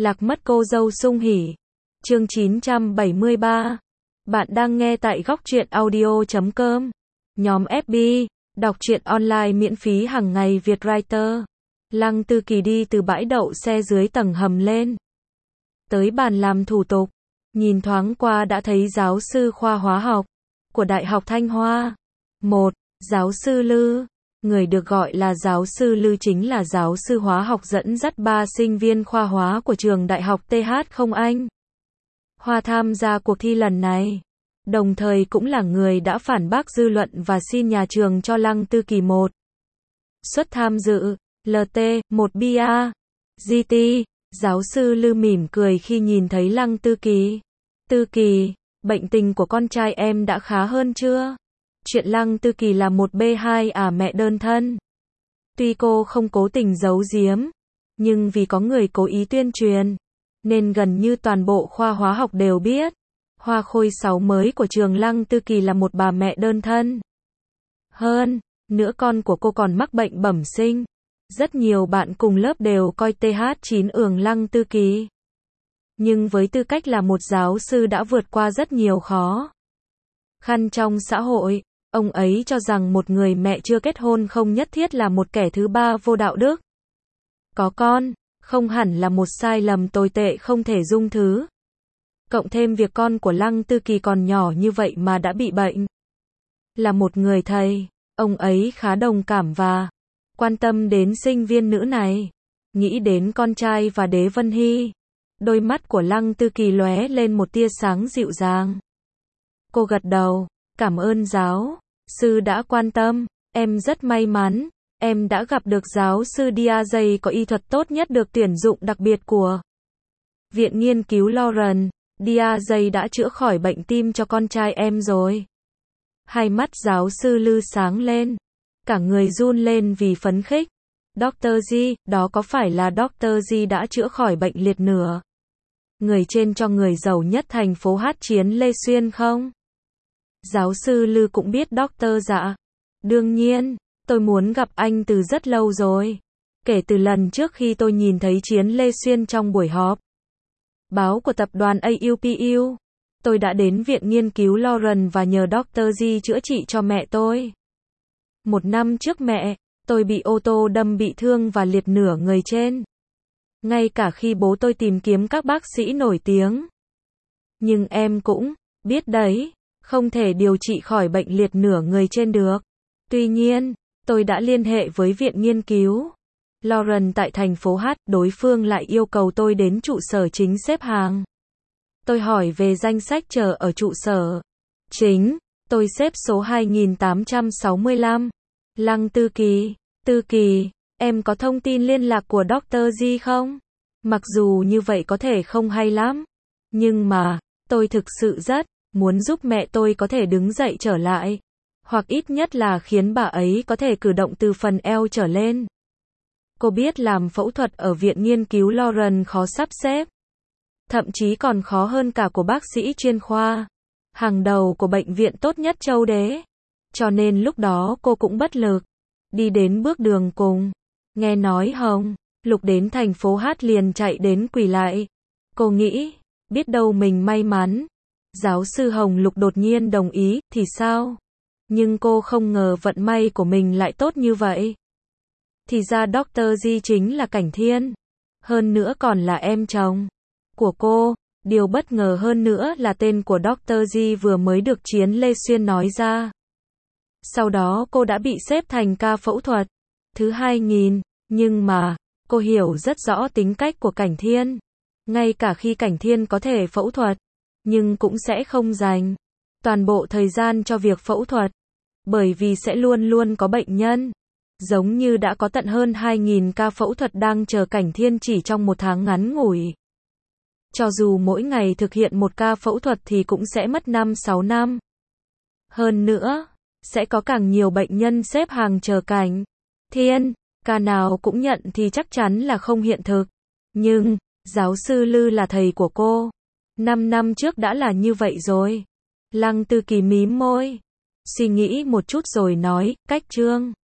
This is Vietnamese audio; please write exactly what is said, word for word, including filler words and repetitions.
Lạc mất cô dâu sung hỉ. Chương chín trăm bảy mươi ba. Bạn đang nghe tại góc truyện audio chấm com. Nhóm ép bê, đọc truyện online miễn phí hàng ngày Việt Writer. Lăng Tư Kỳ đi từ bãi đậu xe dưới tầng hầm lên. Tới bàn làm thủ tục. Nhìn thoáng qua đã thấy giáo sư khoa hóa học của Đại học Thanh Hoa. Một. Giáo sư Lư. Người được gọi là giáo sư Lư chính là giáo sư hóa học dẫn dắt ba sinh viên khoa hóa của trường Đại học tê hát không Anh Hoa tham gia cuộc thi lần này. Đồng thời cũng là người đã phản bác dư luận và xin nhà trường cho Lăng Tư Kỳ một suất tham dự lờ tê một bê a giê tê. Giáo sư Lư mỉm cười khi nhìn thấy Lăng Tư Kỳ. Tư Kỳ, bệnh tình của con trai em đã khá hơn chưa? Chuyện Lăng Tư Kỳ là một bê hai à mẹ đơn thân. Tuy cô không cố tình giấu giếm, nhưng vì có người cố ý tuyên truyền, nên gần như toàn bộ khoa hóa học đều biết. Hoa khôi sáu mới của trường Lăng Tư Kỳ là một bà mẹ đơn thân. Hơn nữa con của cô còn mắc bệnh bẩm sinh. Rất nhiều bạn cùng lớp đều coi tê hát chín ường Lăng Tư Kỳ. Nhưng với tư cách là một giáo sư đã vượt qua rất nhiều khó khăn trong xã hội, ông ấy cho rằng một người mẹ chưa kết hôn không nhất thiết là một kẻ thứ ba vô đạo đức. Có con, không hẳn là một sai lầm tồi tệ không thể dung thứ. Cộng thêm việc con của Lăng Tư Kỳ còn nhỏ như vậy mà đã bị bệnh. Là một người thầy, ông ấy khá đồng cảm và quan tâm đến sinh viên nữ này. Nghĩ đến con trai và Đế Vân Hy, đôi mắt của Lăng Tư Kỳ lóe lên một tia sáng dịu dàng. Cô gật đầu, cảm ơn giáo sư đã quan tâm, em rất may mắn, em đã gặp được giáo sư Diazay có y thuật tốt nhất được tuyển dụng đặc biệt của Viện Nghiên cứu Lauren. Diazay đã chữa khỏi bệnh tim cho con trai em rồi. Hai mắt giáo sư Lư sáng lên, cả người run lên vì phấn khích. doctor G, đó có phải là doctor G đã chữa khỏi bệnh liệt nửa người trên cho người giàu nhất thành phố Hát Chiến Lê Xuyên không? Giáo sư Lư cũng biết doctor dạ. Đương nhiên, tôi muốn gặp anh từ rất lâu rồi. Kể từ lần trước khi tôi nhìn thấy Chiến Lê Xuyên trong buổi họp báo của tập đoàn a u pê u, tôi đã đến Viện Nghiên cứu Lauren và nhờ doctor G chữa trị cho mẹ tôi. Một năm trước mẹ tôi bị ô tô đâm bị thương và liệt nửa người trên. Ngay cả khi bố tôi tìm kiếm các bác sĩ nổi tiếng. Nhưng em cũng biết đấy, không thể điều trị khỏi bệnh liệt nửa người trên được. Tuy nhiên, tôi đã liên hệ với Viện Nghiên cứu Lauren tại thành phố H, đối phương lại yêu cầu tôi đến trụ sở chính xếp hàng. Tôi hỏi về danh sách chờ ở trụ sở chính, tôi xếp số hai nghìn tám trăm sáu mươi lăm. Lăng Tư Kỳ, Tư Kỳ, em có thông tin liên lạc của doctor G không? Mặc dù như vậy có thể không hay lắm, nhưng mà, tôi thực sự rất muốn giúp mẹ tôi có thể đứng dậy trở lại, hoặc ít nhất là khiến bà ấy có thể cử động từ phần eo trở lên. Cô biết làm phẫu thuật ở Viện Nghiên cứu Lauren khó sắp xếp, thậm chí còn khó hơn cả của bác sĩ chuyên khoa hàng đầu của bệnh viện tốt nhất châu Đế. Cho nên lúc đó cô cũng bất lực đi đến bước đường cùng. Nghe nói Hồng Lục đến thành phố Hát liền chạy đến quỳ lại. Cô nghĩ, biết đâu mình may mắn, giáo sư Hồng Lục đột nhiên đồng ý, thì sao? Nhưng cô không ngờ vận may của mình lại tốt như vậy. Thì ra doctor G chính là Cảnh Thiên. Hơn nữa còn là em chồng của cô. Điều bất ngờ hơn nữa là tên của doctor G vừa mới được Chiến Lê Xuyên nói ra. Sau đó cô đã bị xếp thành ca phẫu thuật thứ hai nghìn. Nhưng mà, cô hiểu rất rõ tính cách của Cảnh Thiên. Ngay cả khi Cảnh Thiên có thể phẫu thuật, nhưng cũng sẽ không dành toàn bộ thời gian cho việc phẫu thuật. Bởi vì sẽ luôn luôn có bệnh nhân. Giống như đã có tận hơn hai nghìn ca phẫu thuật đang chờ Cảnh Thiên chỉ trong một tháng ngắn ngủi. Cho dù mỗi ngày thực hiện một ca phẫu thuật thì cũng sẽ mất năm sáu năm. Hơn nữa, sẽ có càng nhiều bệnh nhân xếp hàng chờ Cảnh Thiên. Ca nào cũng nhận thì chắc chắn là không hiện thực. Nhưng, giáo sư Lư là thầy của cô. Năm năm trước đã là như vậy rồi. Lăng Tư Kỳ mím môi, suy nghĩ một chút rồi nói, cách Trương